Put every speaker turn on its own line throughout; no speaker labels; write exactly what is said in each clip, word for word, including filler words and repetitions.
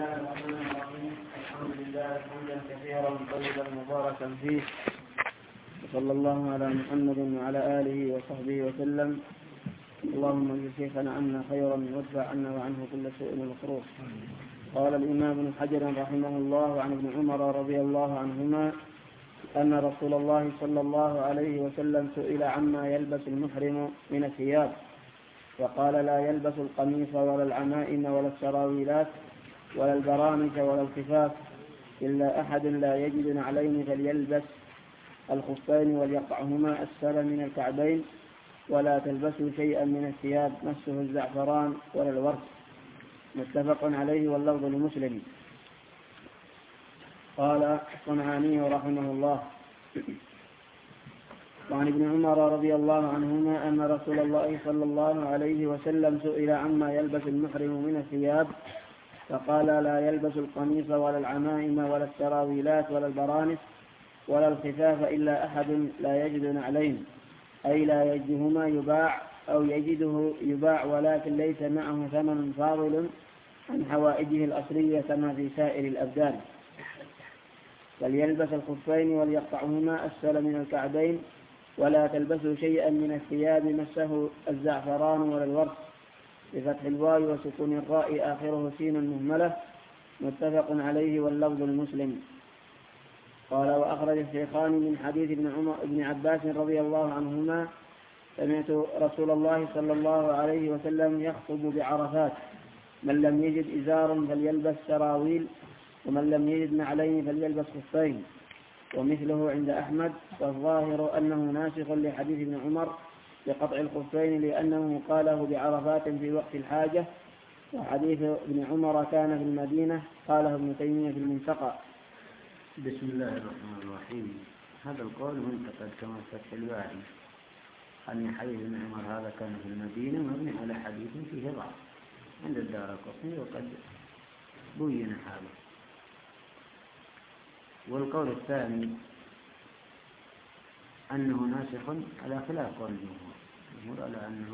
الله الرحمن الرحيم. الحمد لله حمدا كثيرا طيبا مباركا فيه، وصلى الله على محمد وعلى آله وصحبه وسلم. اللهم اجعل شيخنا عنا خيرا وادفع عنا وعنه كل سوء ومكروه. قال الإمام ابن حجر رحمه الله عن ابن عمر رضي الله عنهما أن رسول الله صلى الله عليه وسلم سئل عما يلبس المحرم من الثياب، وقال لا يلبس القميص ولا العمائم ولا السراويلات ولا البرانس ولا الخفاف إلا أحد لا يجد نعلين فليلبس الخفين وليقطعهما أسفل من الكعبين، ولا تلبسوا شيئا من الثياب مسه الزعفران ولا الورد. متفق عليه واللفظ لمسلم. قال الصنعاني رحمه الله وعن ابن عمر رضي الله عنهما أن رسول الله صلى الله عليه وسلم سئل عما يلبس المحرم من الثياب، فقال لا يلبس القميص ولا العمائم ولا السراويلات ولا البرانس ولا الخفاف إلا أحد لا يجد نعلين، أي لا يجدهما يباع أو يجده يباع ولكن ليس معه ثمن فاضل عن حوائجه الأصلية كما في سائر الأبدان. فليلبس الخفين وليقطعهما أسفل من الكعبين، ولا تلبسوا شيئا من الثياب مسه الزعفران ولا الورد، بفتح الواو وسكون الراء آخره سين مهملة. متفق عليه واللفظ المسلم. قال وأخرج الشيخان من حديث ابن عمر ابن عباس رضي الله عنهما سمعت رسول الله صلى الله عليه وسلم يخطب بعرفات من لم يجد إزارا فليلبس سراويل ومن لم يجد نعلين فليلبس خفين، ومثله عند أحمد، والظاهر أنه ناسخ لحديث ابن عمر بقطع الخفين لأنه قاله بعرفات في وقت الحاجة، وحديث ابن عمر كان في المدينة قاله ابن تيمية في المنتقى.
بسم الله الرحمن الرحيم. هذا القول منتقد كما فتح الباري أن حديث ابن عمر هذا كان في المدينة مبني على حديث فيه ضعف عند الدارقطني وقد بين حاله. والقول الثاني أنه ناسخ على خلاف قول الجمهور، الجمهور على أنه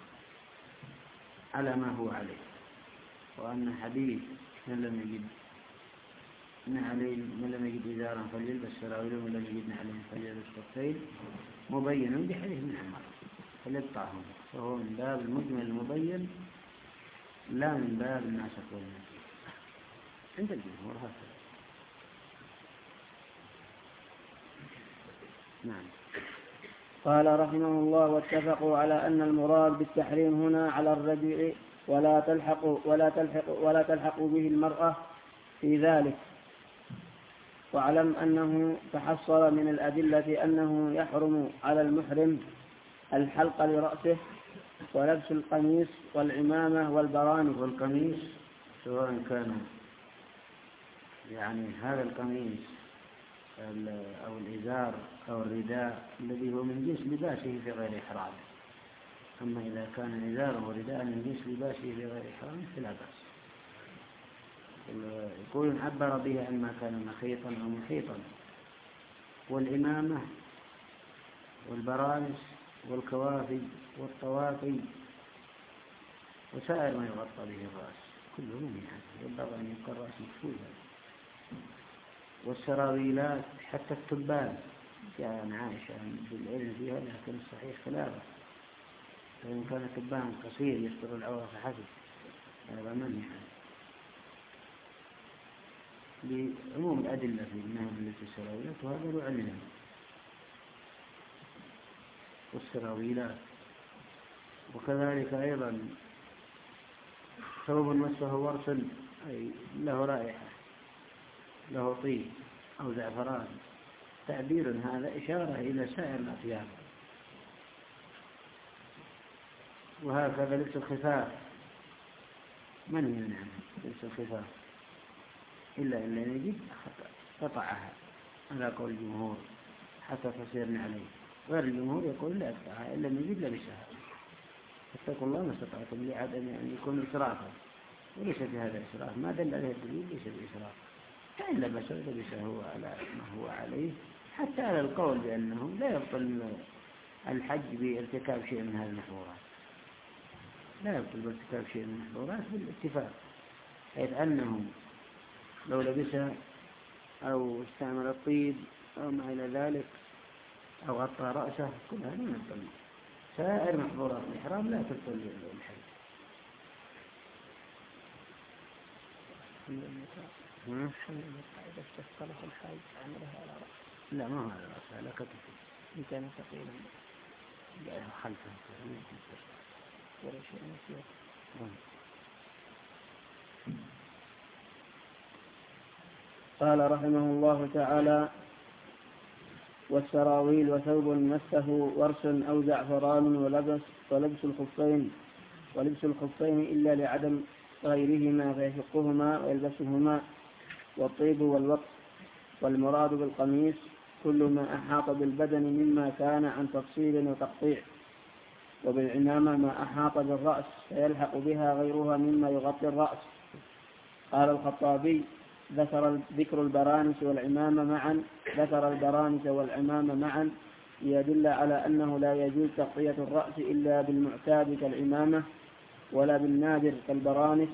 على ما هو عليه، وأن حديث من لم يجد نعلين من لم يجد إزارا فليلبس سراويل ومن لم يجد نعلين فليلبس خفين مبين بحديث ابن عمر فليقطعهم، فهو من باب المجمل المبين لا من باب الناسخ والناسخ عند الجمهور هكذا. نعم.
قال رحمه الله واتفقوا على أن المراد بالتحريم هنا على الرجل ولا تلحق ولا تلحق ولا تلحق به المرأة في ذلك. واعلم أنه تحصل من الأدلة أنه يحرم على المحرم الحلق لرأسه ولبس القميص والعمامة والبرانس.
والقميص سواء كان يعني هذا القميص أو الإزار أو الرداء الذي هو من جنس لباسه في غير إحرام. أما إذا كان إزاره ورداء من جنس لباسه في غير إحرام فلا بأس. يقول عبر به عن ما كان مخيطا أو محيطا. والإمامة والبرانس والكوافي والطواقي وسائر ما يغطى به الرأس كله من هذا، ينبغي أن يكون الرأس مكفولا. والسراويلات حتى التبان جاء عن عائشة بالعلم فيها، لكن الصحيح خلافه، فإن كان التبان قصير يستر العورة فحسب هذا منهي بعموم الأدلة في النهي عن لبس السراويلات، وهذا له علم. والسراويلات وكذلك أيضا ثوب مسه ورس أي له رائحة له طيب أو زعفران، تعبير هذا إشارة إلى سائر الأطياب. وهكذا لبس الخفاف منهي عنه، لبس الخفاف إلا إلا يجب قطعها على قول الجمهور حتى تصير عليه. غير الجمهور يقول لا يقطعها إلا يجب لبسها. فاتقوا الله ما استطعتم لعدم أن يكون إسرافا، وليس في هذا إسراف، ما دل عليه الدليل ليس بإسراف. فإن لبسه لبسه هو على ما هو عليه، حتى على القول بأنه لا يبطل الحج بارتكاب شيء من هذه المحظورات، لا يبطل بارتكاب شيء من المحظورات بالاتفاق، حيث أنهم لو لبسها أو استعمل الطيب أو ما إلى ذلك أو غطى رأسه كل هذا من الطيب. سائر محظورات الإحرام لا تدخل الحج.
إذا استثقله الحاج عملها على رأسه.
لا ما هو على رأسه، على كتفه.
إن كان ثقيلا
خلفه
ولا شيء نسير. قال رحمه الله تعالى: والسراويل وثوب مسه ورس أو زعفران ولبس ولبس الخفين ولبس الخفين إلا لعدم غيرهما فيشقهما ويلبسهما، والطيب والوقت. والمراد بالقميص كل ما أحاط بالبدن مما كان عن تفصيل وتقطيع. وبالعمامة ما أحاط بالرأس فيلحق بها غيرها مما يغطي الرأس. قال الخطابي: ذكر ذكر البرانس والعمامة معا ذكر البرانس والعمامة معا ليدل على أنه لا يجوز تغطية الرأس إلا بالمعتاد كالعمامة ولا بالنادر كالبرانس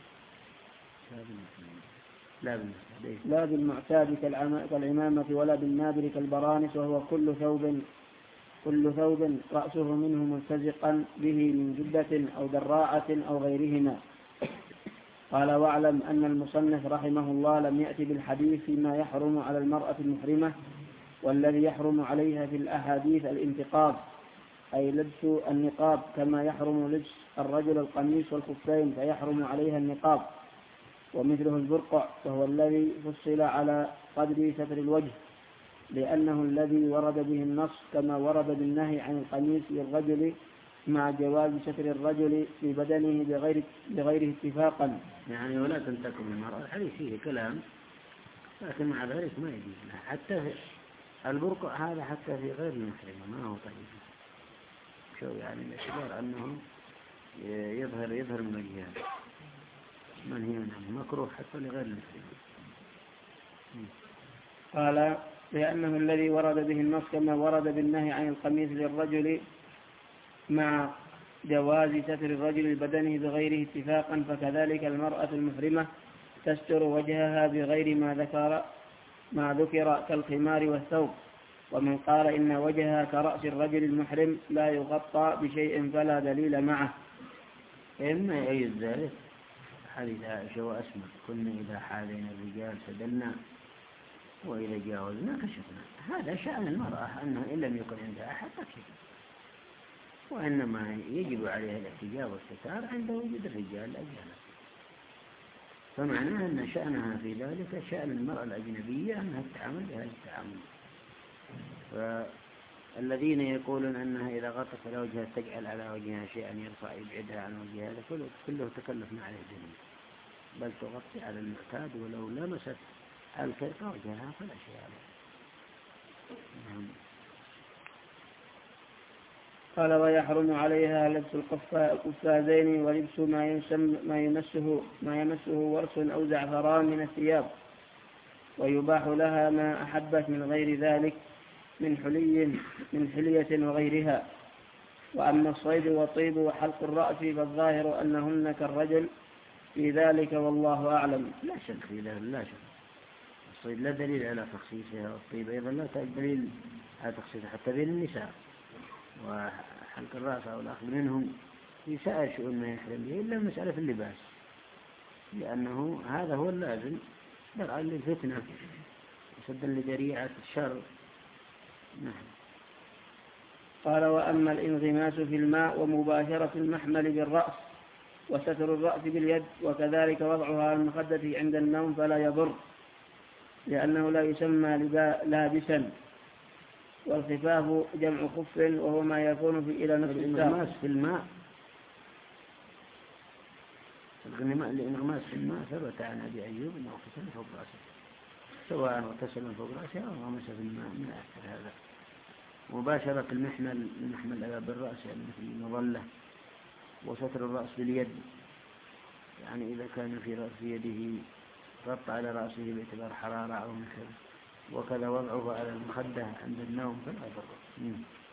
لا بالمعتاد كالعمامة ولا بالنادر كالبرانس، وهو كل ثوب كل ثوب رأسه منه ملتزقا به من جدة أو دراعة أو غيرهما. قال: واعلم أن المصنف رحمه الله لم يأتي بالحديث فيما يحرم على المرأة المحرمة، والذي يحرم عليها في الأحاديث الانتقاب، أي لبس النقاب، كما يحرم لبس الرجل القميص والخفين فيحرم عليها النقاب. ومثله البرقع، وهو الذي فصل على قدر ستر الوجه، لأنه الذي ورد به النص، كما ورد بالنهي عن القميص للرجل مع جواز ستر الرجل في بدنه بغير بغيره اتفاقا.
يعني ولا تنتكم المرأة، الحديث فيه كلام، لكن مع ذلك ما يجوز لها. حتى في البرقع هذا حتى في غير المحرمة ما هو طيب. شو يعني باعتبار أنه يظهر يظهر من وجهها، منهي عنه، مكروه حتى لغير المحرمة.
قال: لأنه الذي ورد به النص، كما ورد بالنهي عن القميص للرجل مع جواز ستر الرجل بدنه بغيره اتفاقا، فكذلك المرأة المحرمة تستر وجهها بغير ما ذكر ما ذكر كالخمار والثوب. ومن قال إن وجهها كرأس الرجل المحرم لا يغطى بشيء فلا دليل معه.
إما يؤيد ذلك حديث عائشة وأسماء: كنا إذا حاذينا الرجال سدلنا وإذا جاوزنا كشفنا. هذا شأن المرأة، أنه إن لم يكن عندها أحد تكشف، وإنما يجب عليها الاحتجاب والستار عند وجود الرجال الأجانب. فمعناه أن شأنها في ذلك شأن المرأة الأجنبية، أنها تتعامل بهذا التعامل. فالذين يقولون أنها إذا غطت على وجهها تجعل على وجهها شيئا يرفع يبعدها عن وجهها، هذا كله, كله تكلف ما عليه دليل، بل تغطي على المعتاد، ولو لمست الفرقة وجهها فلا شيء عليه. نعم.
قال: ويحرم عليها لبس القفازين ولبس ما يسم ما يمسه ما يمسه ورس أو زعفران من الثياب، ويباح لها ما أحبت من غير ذلك من حلي من حلية وغيرها. وأما الصيد والطيب وحلق الرأس فالظاهر أنهن كالرجل في ذلك، والله أعلم.
لا شك في ذلك، لا شك. الصيد لا دليل على تخصيصها، والطيب أيضا لا دليل على تخصيصها حتى بين النساء. وحلق الرأس أو الأخذ منهم في سائر شؤون ما يحرم به إلا مسألة اللباس، لأنه هذا هو اللازم درعا للفتنة وسدا لذريعة الشر. نعم.
قال: وأما الانغماس في الماء ومباشرة المحمل بالرأس وستر الرأس باليد وكذلك وضعها على المخدة عند النوم فلا يضر، لأنه لا يسمى لابسا. والخفاف جمع خف، وهو ما يكون في إلى نفس الساق.
الانغماس في الماء الانغماس في الماء ثبت عن أبي أيوب أنه اغتسل فوق رأسه، سواء اغتسل فوق رأسه أو غمس في الماء من أكثر هذا. مباشرة المحمل المحمل بالرأس يعني مثل المظلة، وستر الرأس باليد، يعني إذا كان في رأس يده غطى على رأسه باعتبار حرارة أو مثل، وكذا وضعه على المخدة عند النوم فلا يضر.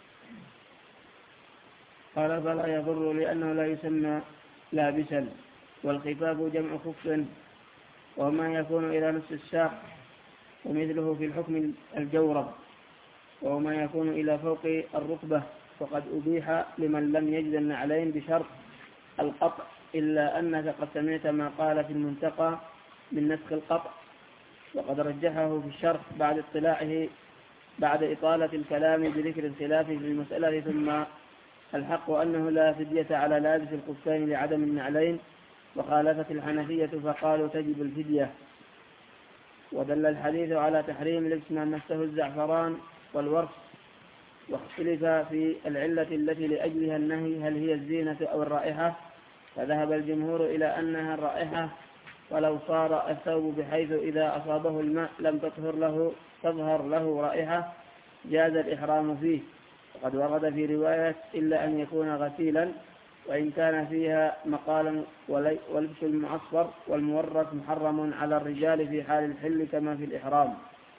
قال: فلا يضر لأنه لا يسمى لابسا. والخفاف جمع خف، وما يكون إلى نصف الساق، ومثله في الحكم الجورب، وما يكون إلى فوق الركبة، وقد أبيح لمن لم يجد النعلين بشرط القطع، إلا أنك قد سمعت ما قال في المنتقى من نسخ القطع، وقد رجحه في الشرح بعد اطلاعه بعد إطالة الكلام بذكر الخلاف في المسألة. ثم الحق أنه لا فدية على لابس الخفين لعدم النعلين، وخالفت الحنفية فقالوا تجب الفدية. ودل الحديث على تحريم لبس ما مسه الزعفران والورق، واختلف في العلة التي لأجلها النهي، هل هي الزينة أو الرائحة، فذهب الجمهور إلى أنها الرائحة، ولو صار الثوب بحيث إذا أصابه الماء لم تظهر له تظهر له رائحة جاز الإحرام فيه. وقد ورد في رواية إلا أن يكون غسيلا، وإن كان فيها مقالا، ولبس المعصفر والمورث محرم على الرجال في حال الحل كما في الإحرام.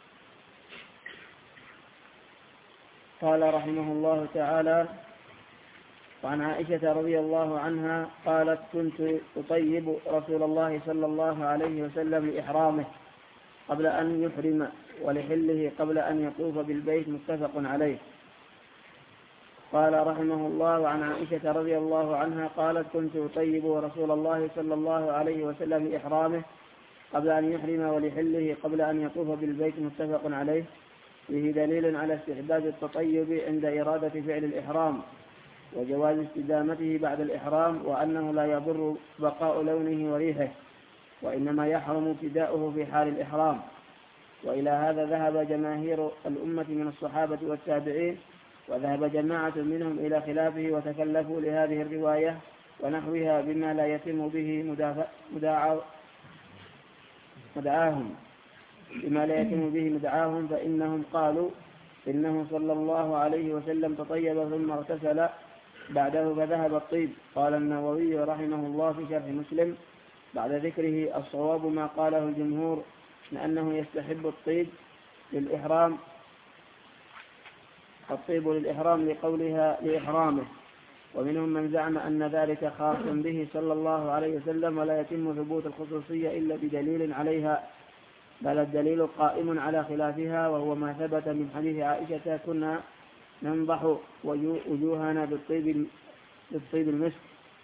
قال رحمه الله تعالى: وعن عائشة رضي الله عنها قالت: كنت أطيب رسول الله صلى الله عليه وسلم لإحرامه قبل أن يحرم، ولحله قبل أن يطوف بالبيت، متفق عليه. قال رحمه الله: وعن عائشة رضي الله عنها قالت: كنت أطيب رسول الله صلى الله عليه وسلم لإحرامه قبل أن يحرم، ولحله قبل أن يطوف بالبيت، متفق عليه. فيه دليل على استحباب التطيب عند إرادة فعل الإحرام، وجواز استدامته بعد الإحرام، وأنه لا يضر بقاء لونه وريحه، وإنما يحرم ابتداؤه في حال الإحرام. وإلى هذا ذهب جماهير الأمة من الصحابة والتابعين، وذهب جماعة منهم إلى خلافه، وتكلفوا لهذه الرواية ونحوها بما لا يتم به مداعا مدعاهم بما لا يتم به مدعاهم فإنهم قالوا إنه صلى الله عليه وسلم تطيب ثم اغتسل بعده فذهب الطيب. قال النووي رحمه الله في شرح مسلم بعد ذكره: الصواب ما قاله الجمهور من أنه يستحب الطيب للإحرام الطيب للإحرام لقولها لإحرامه، ومنهم من زعم أن ذلك خاص به صلى الله عليه وسلم، ولا يتم ثبوت الخصوصية إلا بدليل عليها، بل الدليل قائم على خلافها، وهو ما ثبت من حديث عائشة: كنا ننضح وجوهنا بالطيب بالطيب المسك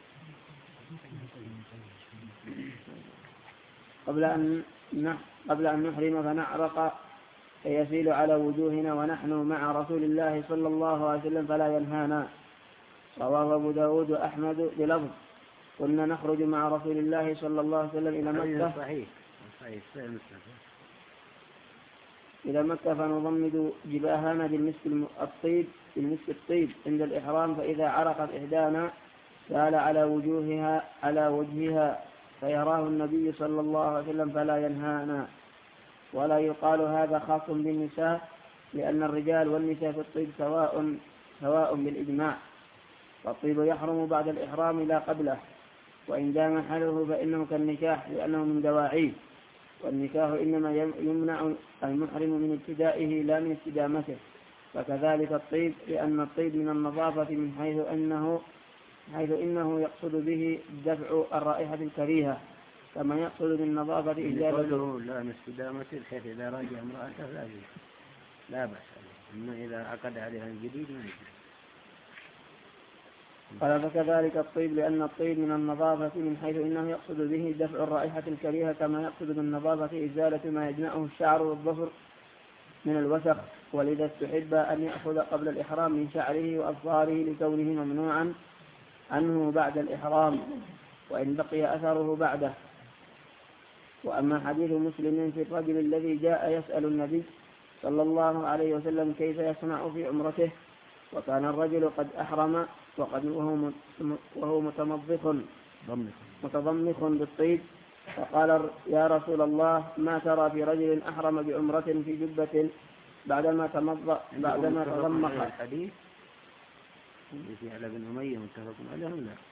قبل أن قبل أن نحرم فنعرق فيسيل على وجوهنا ونحن مع رسول الله صلى الله عليه وسلم فلا ينهانا. رواه أبو داود وأحمد بلفظ: كنا نخرج مع رسول الله صلى الله عليه وسلم إلى مكة
صحيح صحيح
إلى مكة فنضمد جباهنا بالمسك الطيب بالمسك الطيب عند الإحرام، فإذا عرقت إحدانا سال على وجوهها على وجهها فيراه النبي صلى الله عليه وسلم فلا ينهانا. ولا يقال هذا خاص بالنساء، لأن الرجال والنساء في الطيب سواء سواء بالإجماع، والطيب يحرم بعد الإحرام لا قبله، وإن دام حاله فإنه كالنكاح لأنه من دواعيه، والنكاح إنما يمنع المحرم من ابتدائه لا من استدامته. فكذلك الطيب، لأن الطيب من النظافة من حيث أنه حيث إنه يقصد به دفع الرائحة الكريهة، كما يقصد بالنظافة إزالة
لا من استدامته، بحيث إذا راجع امرأته لا لا بأس، أما إذا عقد عليها الجديد ما يجوز.
قال: فكذلك الطيب، لأن الطيب من النظافة من حيث إنه يقصد به دفع الرائحة الكريهة، كما يقصد بالنظافة إزالة ما يجمعه الشعر والظفر من الوسخ. ولذا استحب أن يأخذ قبل الإحرام من شعره وأظفاره لكونه ممنوعا عنه بعد الإحرام، وإن بقي أثره بعده. وأما حديث مسلم في الرجل الذي جاء يسأل النبي صلى الله عليه وسلم كيف يصنع في عمرته، وكان الرجل قد أحرم وقد وهو وهو متمضخ متضمخ بالطيب، فقال: يا رسول الله، ما ترى في رجل أحرم بعمرة في جبة بعدما تمضى بعدما تضمخ؟
الحديث في على بن أمية متفق عليه ولا لا؟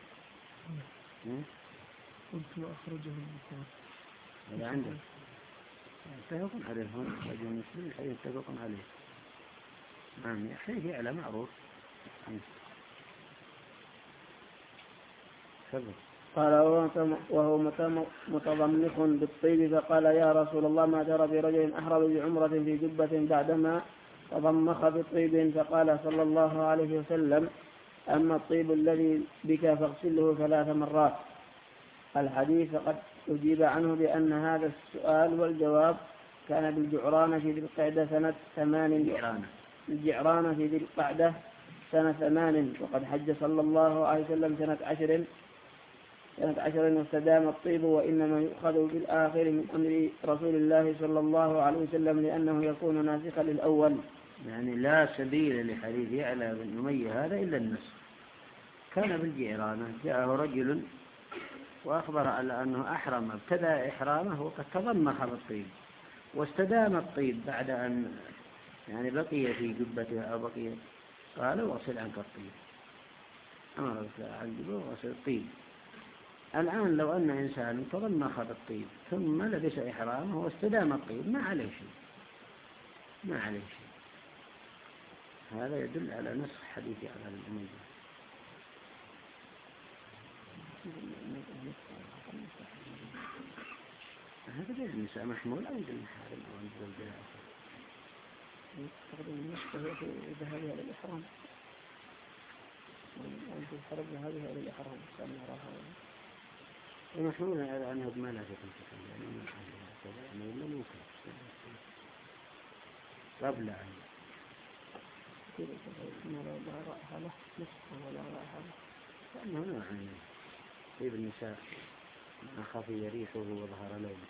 قلت أخرجه البخاري.
هذا عنده متفق عليه، هون رجل مسلم الحديث متفق عليه. نعم يا أخي على معروف. تفضل.
قال وهو متضمخ بالطيب، فقال يا رسول الله ما ترى في رجل أحرم بعمرة في جبة بعدما تضمخ بالطيب؟ فقال صلى الله عليه وسلم أما الطيب الذي بك فاغسله ثلاث مرات. الحديث قد أجيب عنه بأن هذا السؤال والجواب كان بالجعرانة في ذي القعدة سنة ثمان الجعرانة في ذي القعدة سنة ثمان، وقد حج صلى الله عليه وسلم سنة عشر سنة عشر واستدام الطيب، وإنما يؤخذ بالآخر من أمر رسول الله صلى الله عليه وسلم لأنه يكون ناسخا للأول.
يعني لا سبيل لحديث يعلى بن أمية هذا إلا النسخ. كان بالجعرانة جاءه رجل وأخبر على أنه أحرم، ابتدأ إحرامه وقد تضمخ بالطيب، واستدام الطيب بعد أن يعني بقي في جبته أو بقي، قال وصل عنك الطيب، أمر عن وصل الطيب. الآن لو أن إنسان تضمخ بالطيب ثم لبس إحرامه واستدام الطيب ما عليه شيء، ما عليه شيء. هذا يدل على نسخ حديث على الأمية. هذا غير النساء محمول أو المحارم أو الزوجات.
يستخدم النسخ في ذهابها للإحرام، وأنت الحرب ذهابها للإحرام
المحمول على أنه ما لا تكون يعني ولا ممكن قبل أن
ما لا رائحة له نسخ ولا رائحة له،
لأنه نوع من طيب النساء ما خفي ريحه وظهر لونه.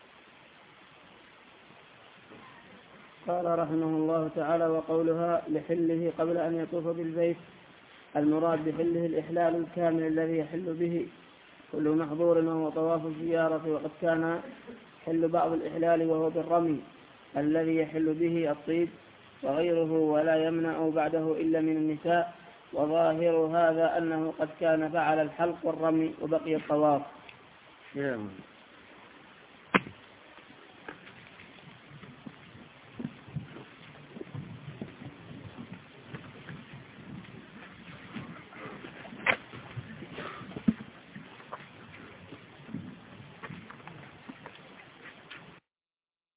قال رحمه الله تعالى وقولها لحله قبل أن يطوف بالبيت، المراد بحله الإحلال الكامل الذي يحل به كل محظور وهو طواف الزيارة، وقد كان حل بعض الإحلال وهو بالرمي الذي يحل به الطيب وغيره، ولا يمنع بعده إلا من النساء، وظاهر هذا أنه قد كان فعل الحلق والرمي وبقي الطواف.